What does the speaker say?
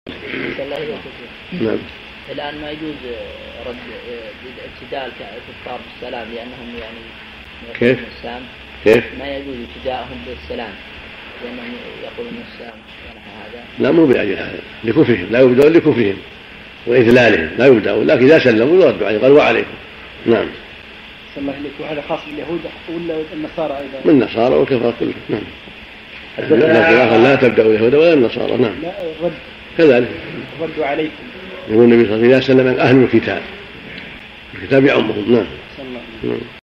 نعم. الآن ما يجوز رد ابتداء الكفار بالسلام لأنهم يعني كيف؟ السلام كيف؟ ما يجوز ابتداءهم بالسلام لأنهم يقولون السلام هذا. لا مو بأجل هذا لكفرهم، لا يبدأون لكفرهم وإذلالهم، لا يبدأون، لكن إذا سلموا يردوا عليه قالوا وعليكم. نعم. صلى الله عليك. وهذا خاص باليهود ولا النصارى أيضا؟ من النصارى والكفار كلهم. نعم. لا تبدأوا اليهود ولا النصارى. نعم. لا رد كذلك. ردوا عليكم. يقول النبي صلى الله عليه وسلم إذا سلم أهل الكتاب يعمهم. نعم. صلى الله عليه وسلم.